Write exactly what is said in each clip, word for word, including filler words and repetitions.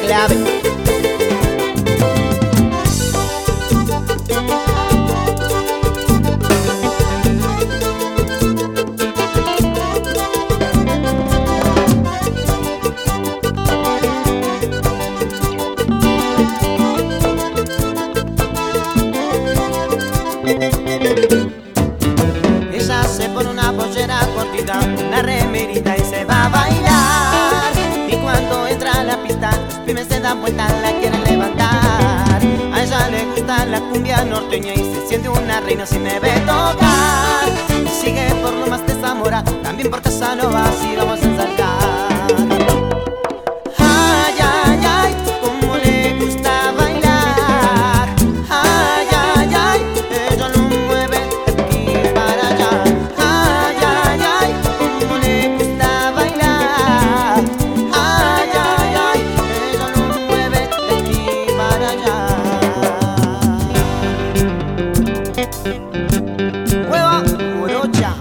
clave. Ella se pone una pollera cortita, una remerita y se va a bailar. Y cuando entra a la pista, los pibes se dan vuelta, la quieren levantar. A ella le gusta la cumbia norteña y se siente una reina si me ve tocar. Y sigue por lo más de Zamora, también por Casanova, así vamos a ensayar. Ay, ay, ay, cómo le gusta bailar. Ay, ay, ay, ella lo mueve de aquí para allá. Ay, ay, ay, cómo le gusta bailar. Ay, ay, ay, ella lo mueve de aquí para allá. Hueva morocha.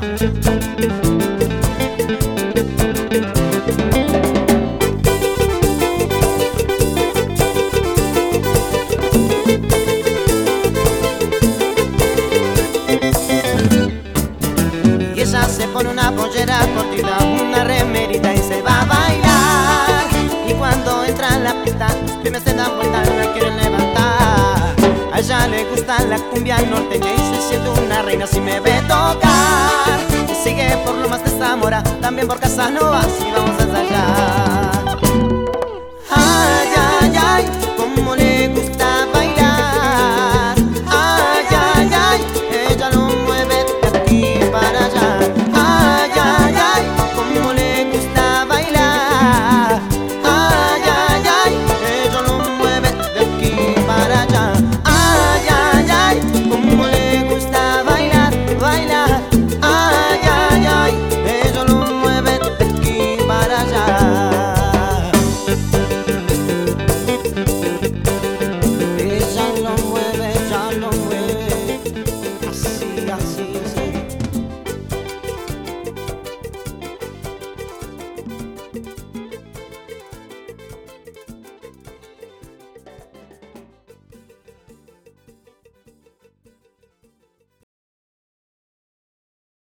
Y ella se pone una pollera cortita, una remerita y se va a bailar. Y cuando entra en la pista, los pibes se dan vuelta, la quieren levantar. A ella le gusta la cumbia norteña y se siente una reina si me ve tocar. Y sigue por lo más de Zamora, también por Casanova, así vamos a ensayar.